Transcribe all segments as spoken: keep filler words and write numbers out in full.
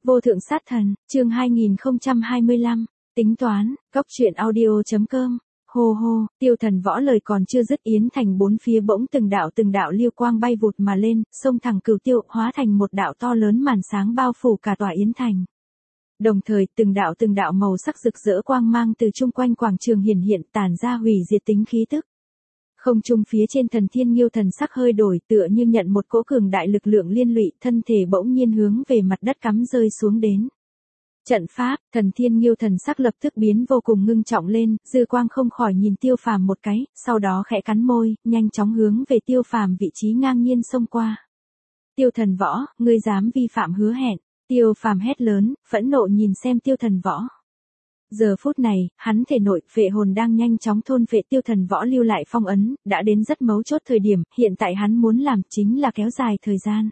Vô thượng sát thần, chương hai nghìn không trăm hai mươi lăm, tính toán, góc truyện audio chấm com. Hô hô, Tiêu Thần Võ lời còn chưa dứt, Yến Thành bốn phía bỗng từng đạo từng đạo liêu quang bay vụt mà lên, xông thẳng Cửu Tiêu, hóa thành một đạo to lớn màn sáng bao phủ cả tòa Yến Thành. Đồng thời, từng đạo từng đạo màu sắc rực rỡ quang mang từ chung quanh quảng trường hiển hiện, tản ra hủy diệt tính khí tức. Không trung phía trên Thần Thiên Nghiêu thần sắc hơi đổi, tựa như nhận một cỗ cường đại lực lượng liên lụy, thân thể bỗng nhiên hướng về mặt đất cắm rơi xuống đến. Trận pháp, Thần Thiên Nghiêu thần sắc lập tức biến vô cùng ngưng trọng lên, dư quang không khỏi nhìn Tiêu Phàm một cái, sau đó khẽ cắn môi, nhanh chóng hướng về Tiêu Phàm vị trí ngang nhiên xông qua. Tiêu Thần Võ, ngươi dám vi phạm hứa hẹn? Tiêu Phàm hét lớn, phẫn nộ nhìn xem Tiêu Thần Võ. Giờ phút này, hắn thể nội, phệ hồn đang nhanh chóng thôn phệ Tiêu Thần Võ lưu lại phong ấn, đã đến rất mấu chốt thời điểm, hiện tại hắn muốn làm chính là kéo dài thời gian.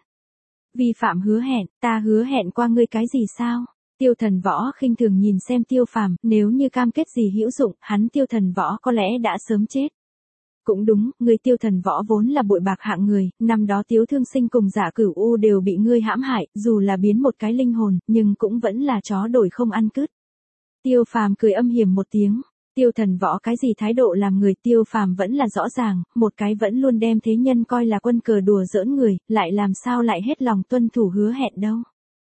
Vi phạm hứa hẹn, ta hứa hẹn qua ngươi cái gì sao? Tiêu Thần Võ khinh thường nhìn xem Tiêu Phàm, nếu như cam kết gì hữu dụng, hắn Tiêu Thần Võ có lẽ đã sớm chết. Cũng đúng, người Tiêu Thần Võ vốn là bội bạc hạng người, năm đó Tiếu Thương Sinh cùng Giả Cửu U đều bị ngươi hãm hại, dù là biến một cái linh hồn, nhưng cũng vẫn là chó đổi không ăn cứt. Tiêu Phàm cười âm hiểm một tiếng, Tiêu Thần Võ cái gì thái độ làm người, Tiêu Phàm vẫn là rõ ràng, một cái vẫn luôn đem thế nhân coi là quân cờ đùa giỡn người, lại làm sao lại hết lòng tuân thủ hứa hẹn đâu.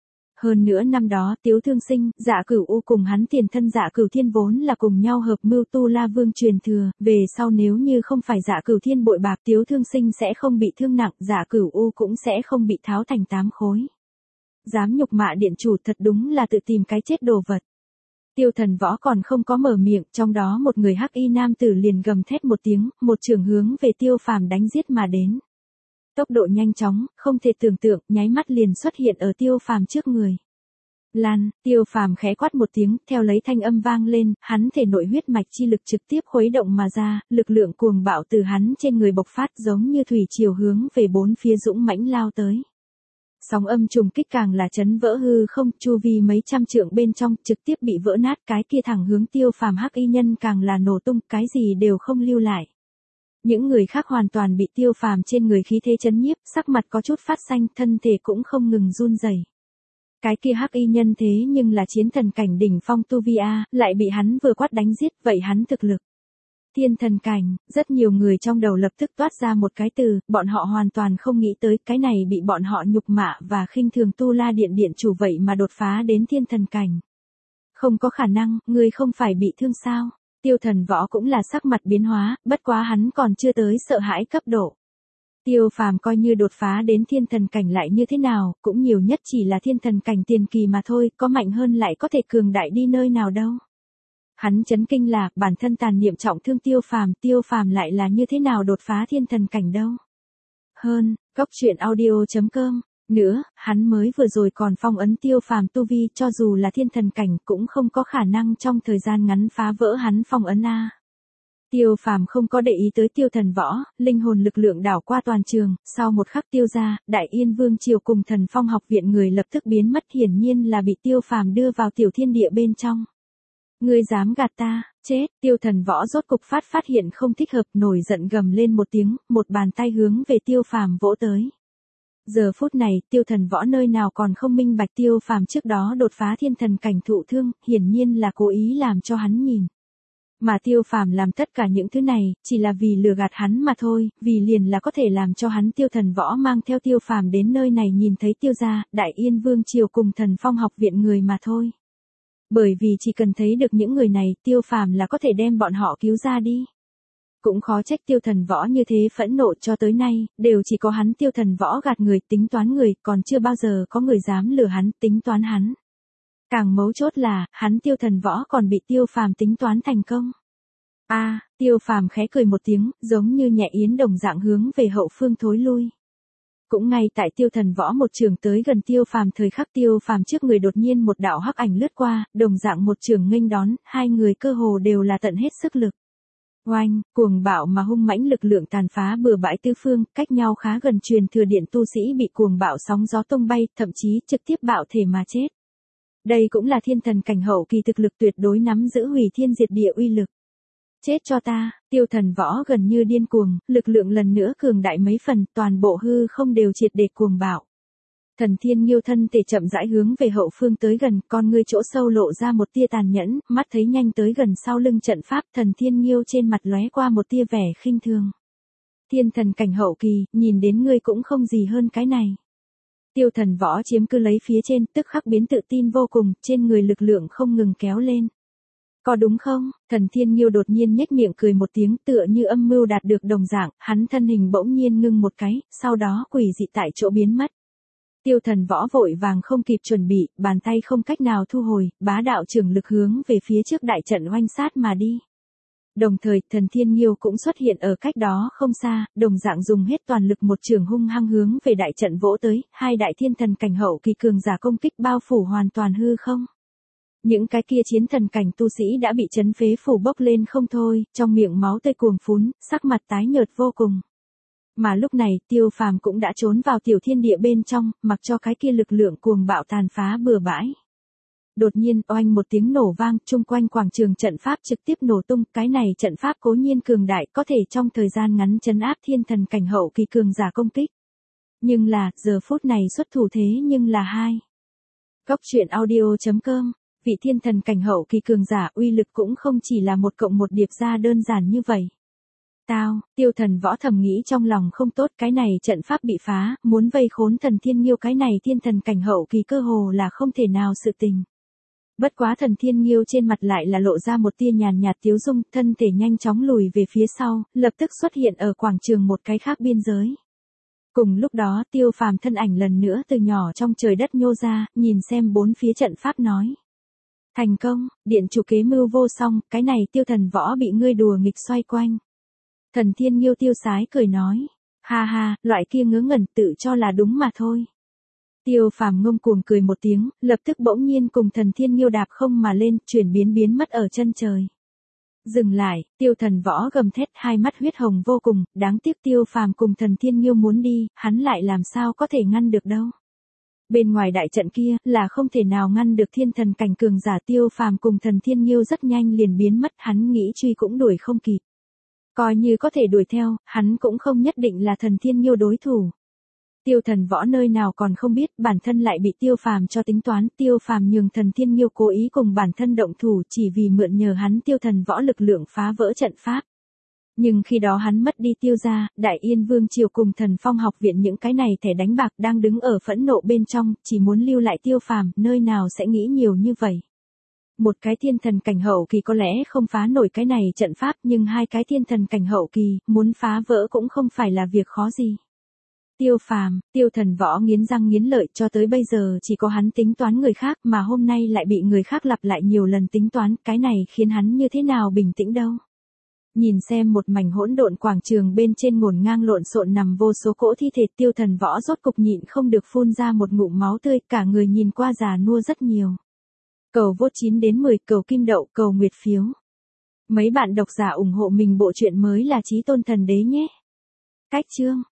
Hơn nữa năm đó Tiếu Thương Sinh, Dạ Cửu U cùng hắn tiền thân Dạ Cửu Thiên vốn là cùng nhau hợp mưu Tu La Vương truyền thừa, về sau nếu như không phải Dạ Cửu Thiên bội bạc, Tiếu Thương Sinh sẽ không bị thương nặng, Dạ Cửu U cũng sẽ không bị tháo thành tám khối. Dám nhục mạ điện chủ, thật đúng là tự tìm cái chết đồ vật. Tiêu Thần Võ còn không có mở miệng, trong đó một người hắc y nam tử liền gầm thét một tiếng, một trường hướng về Tiêu Phàm đánh giết mà đến. Tốc độ nhanh chóng, không thể tưởng tượng, nháy mắt liền xuất hiện ở Tiêu Phàm trước người. Lan, Tiêu Phàm khẽ quát một tiếng, theo lấy thanh âm vang lên, hắn thể nội huyết mạch chi lực trực tiếp khuấy động mà ra, lực lượng cuồng bạo từ hắn trên người bộc phát giống như thủy triều hướng về bốn phía dũng mãnh lao tới. Sóng âm trùng kích càng là chấn vỡ hư không, chu vi mấy trăm trượng bên trong trực tiếp bị vỡ nát, cái kia thẳng hướng Tiêu Phàm hắc y nhân càng là nổ tung, cái gì đều không lưu lại. Những người khác hoàn toàn bị Tiêu Phàm trên người khí thế chấn nhiếp, sắc mặt có chút phát xanh, thân thể cũng không ngừng run rẩy. Cái kia hắc y nhân thế nhưng là chiến thần cảnh đỉnh phong tu vi a, lại bị hắn vừa quát đánh giết, vậy hắn thực lực. Thiên thần cảnh, rất nhiều người trong đầu lập tức toát ra một cái từ, bọn họ hoàn toàn không nghĩ tới, cái này bị bọn họ nhục mạ và khinh thường Tu La Điện điện chủ vậy mà đột phá đến thiên thần cảnh. Không có khả năng, ngươi không phải bị thương sao? Tiêu Thần Võ cũng là sắc mặt biến hóa, bất quá hắn còn chưa tới sợ hãi cấp độ. Tiêu Phàm coi như đột phá đến thiên thần cảnh lại như thế nào, cũng nhiều nhất chỉ là thiên thần cảnh tiền kỳ mà thôi, có mạnh hơn lại có thể cường đại đi nơi nào đâu. Hắn chấn kinh là, bản thân tàn niệm trọng thương Tiêu Phàm, Tiêu Phàm lại là như thế nào đột phá thiên thần cảnh đâu. Hơn, góc truyện audio chấm com. Nữa, hắn mới vừa rồi còn phong ấn Tiêu Phàm tu vi, cho dù là thiên thần cảnh cũng không có khả năng trong thời gian ngắn phá vỡ hắn phong ấn a. Tiêu Phàm không có để ý tới Tiêu Thần Võ, linh hồn lực lượng đảo qua toàn trường, sau một khắc Tiêu gia, Đại Yên Vương triều cùng Thần Phong học viện người lập tức biến mất, hiển nhiên là bị Tiêu Phàm đưa vào tiểu thiên địa bên trong. Ngươi dám gạt ta, chết, Tiêu Thần Võ rốt cục phát phát hiện không thích hợp, nổi giận gầm lên một tiếng, một bàn tay hướng về Tiêu Phàm vỗ tới. Giờ phút này, Tiêu Thần Võ nơi nào còn không minh bạch Tiêu Phàm trước đó đột phá thiên thần cảnh thụ thương, hiển nhiên là cố ý làm cho hắn nhìn. Mà Tiêu Phàm làm tất cả những thứ này, chỉ là vì lừa gạt hắn mà thôi, vì liền là có thể làm cho hắn Tiêu Thần Võ mang theo Tiêu Phàm đến nơi này nhìn thấy Tiêu gia, Đại Yên Vương triều cùng Thần Phong học viện người mà thôi. Bởi vì chỉ cần thấy được những người này, Tiêu Phàm là có thể đem bọn họ cứu ra đi. Cũng khó trách Tiêu Thần Võ như thế phẫn nộ, cho tới nay, đều chỉ có hắn Tiêu Thần Võ gạt người, tính toán người, còn chưa bao giờ có người dám lừa hắn, tính toán hắn. Càng mấu chốt là, hắn Tiêu Thần Võ còn bị Tiêu Phàm tính toán thành công. A, à, Tiêu Phàm khẽ cười một tiếng, giống như nhẹ yến đồng dạng hướng về hậu phương thối lui. Cũng ngay tại Tiêu Thần Võ một trường tới gần Tiêu Phàm thời khắc, Tiêu Phàm trước người đột nhiên một đạo hắc ảnh lướt qua, đồng dạng một trường nghênh đón, hai người cơ hồ đều là tận hết sức lực. Oanh, cuồng bạo mà hung mãnh lực lượng tàn phá bừa bãi tứ phương, cách nhau khá gần, truyền thừa điện tu sĩ bị cuồng bạo sóng gió tung bay, thậm chí trực tiếp bạo thể mà chết. Đây cũng là thiên thần cảnh hậu kỳ thực lực tuyệt đối nắm giữ hủy thiên diệt địa uy lực. Chết cho ta, Tiêu Thần Võ gần như điên cuồng, lực lượng lần nữa cường đại mấy phần, toàn bộ hư không đều triệt để cuồng bạo. Thần Thiên Nghiêu thân thể chậm rãi hướng về hậu phương tới gần, con ngươi chỗ sâu lộ ra một tia tàn nhẫn, mắt thấy nhanh tới gần sau lưng trận pháp, Thần Thiên Nghiêu trên mặt lóe qua một tia vẻ khinh thường. Thiên thần cảnh hậu kỳ, nhìn đến ngươi cũng không gì hơn cái này. Tiêu Thần Võ chiếm cứ lấy phía trên, tức khắc biến tự tin vô cùng, trên người lực lượng không ngừng kéo lên. Có đúng không? Thần Thiên Nghiêu đột nhiên nhếch miệng cười một tiếng, tựa như âm mưu đạt được đồng dạng, hắn thân hình bỗng nhiên ngưng một cái, sau đó quỷ dị tại chỗ biến mất. Tiêu Thần Võ vội vàng không kịp chuẩn bị, bàn tay không cách nào thu hồi, bá đạo trưởng lực hướng về phía trước đại trận oanh sát mà đi. Đồng thời, Thần Thiên Nghiêu cũng xuất hiện ở cách đó không xa, đồng dạng dùng hết toàn lực một trường hung hăng hướng về đại trận vỗ tới, hai đại thiên thần cảnh hậu kỳ cường giả công kích bao phủ hoàn toàn hư không. Những cái kia chiến thần cảnh tu sĩ đã bị chấn phế phủ bốc lên không thôi, trong miệng máu tươi cuồng phún, sắc mặt tái nhợt vô cùng. Mà lúc này, Tiêu Phàm cũng đã trốn vào tiểu thiên địa bên trong, mặc cho cái kia lực lượng cuồng bạo tàn phá bừa bãi. Đột nhiên, oanh một tiếng nổ vang, chung quanh quảng trường trận pháp trực tiếp nổ tung, cái này trận pháp cố nhiên cường đại, có thể trong thời gian ngắn trấn áp thiên thần cảnh hậu kỳ cường giả công kích. Nhưng là, giờ phút này xuất thủ thế nhưng là hai. Góc truyện audio chấm com, vị thiên thần cảnh hậu kỳ cường giả uy lực cũng không chỉ là một cộng một điệp ra đơn giản như vậy. Tao, Tiêu Thần Võ thầm nghĩ trong lòng không tốt, cái này trận pháp bị phá, muốn vây khốn Thần Thiên Nghiêu cái này thiên thần cảnh hậu kỳ cơ hồ là không thể nào sự tình. Bất quá Thần Thiên Nghiêu trên mặt lại là lộ ra một tia nhàn nhạt tiếu dung, thân thể nhanh chóng lùi về phía sau, lập tức xuất hiện ở quảng trường một cái khác biên giới. Cùng lúc đó, Tiêu Phàm thân ảnh lần nữa từ nhỏ trong trời đất nhô ra, nhìn xem bốn phía trận pháp nói. Thành công, điện chủ kế mưu vô song, cái này Tiêu Thần Võ bị ngươi đùa nghịch xoay quanh. Thần Thiên Nghiêu tiêu sái cười nói. Ha ha, loại kia ngớ ngẩn tự cho là đúng mà thôi. Tiêu Phàm ngông cuồng cười một tiếng, lập tức bỗng nhiên cùng Thần Thiên Nghiêu đạp không mà lên, chuyển biến biến mất ở chân trời. Dừng lại, Tiêu Thần Võ gầm thét, hai mắt huyết hồng vô cùng, đáng tiếc Tiêu Phàm cùng Thần Thiên Nghiêu muốn đi, hắn lại làm sao có thể ngăn được đâu. Bên ngoài đại trận kia, là không thể nào ngăn được thiên thần cảnh cường giả. Tiêu Phàm cùng Thần Thiên Nghiêu rất nhanh liền biến mất, hắn nghĩ truy cũng đuổi không kịp. Coi như có thể đuổi theo, hắn cũng không nhất định là Thần Thiên Nghiêu đối thủ. Tiêu Thần Võ nơi nào còn không biết, bản thân lại bị Tiêu Phàm cho tính toán, Tiêu Phàm nhường Thần Thiên Nghiêu cố ý cùng bản thân động thủ chỉ vì mượn nhờ hắn Tiêu Thần Võ lực lượng phá vỡ trận pháp. Nhưng khi đó hắn mất đi Tiêu gia, Đại Yên Vương triều cùng Thần Phong học viện những cái này thẻ đánh bạc đang đứng ở phẫn nộ bên trong, chỉ muốn lưu lại Tiêu Phàm, nơi nào sẽ nghĩ nhiều như vậy. Một cái thiên thần cảnh hậu kỳ có lẽ không phá nổi cái này trận pháp, nhưng hai cái thiên thần cảnh hậu kỳ, muốn phá vỡ cũng không phải là việc khó gì. Tiêu Phàm, Tiêu Thần Võ nghiến răng nghiến lợi, cho tới bây giờ chỉ có hắn tính toán người khác, mà hôm nay lại bị người khác lặp lại nhiều lần tính toán, cái này khiến hắn như thế nào bình tĩnh đâu. Nhìn xem một mảnh hỗn độn quảng trường bên trên ngổn ngang lộn xộn nằm vô số cỗ thi thể, Tiêu Thần Võ rốt cục nhịn không được phun ra một ngụm máu tươi, cả người nhìn qua già nua rất nhiều. Cầu vote chín đến mười, cầu kim đậu, cầu nguyệt phiếu. Mấy bạn độc giả ủng hộ mình bộ truyện mới là Chí Tôn Thần Đế nhé. Cách chương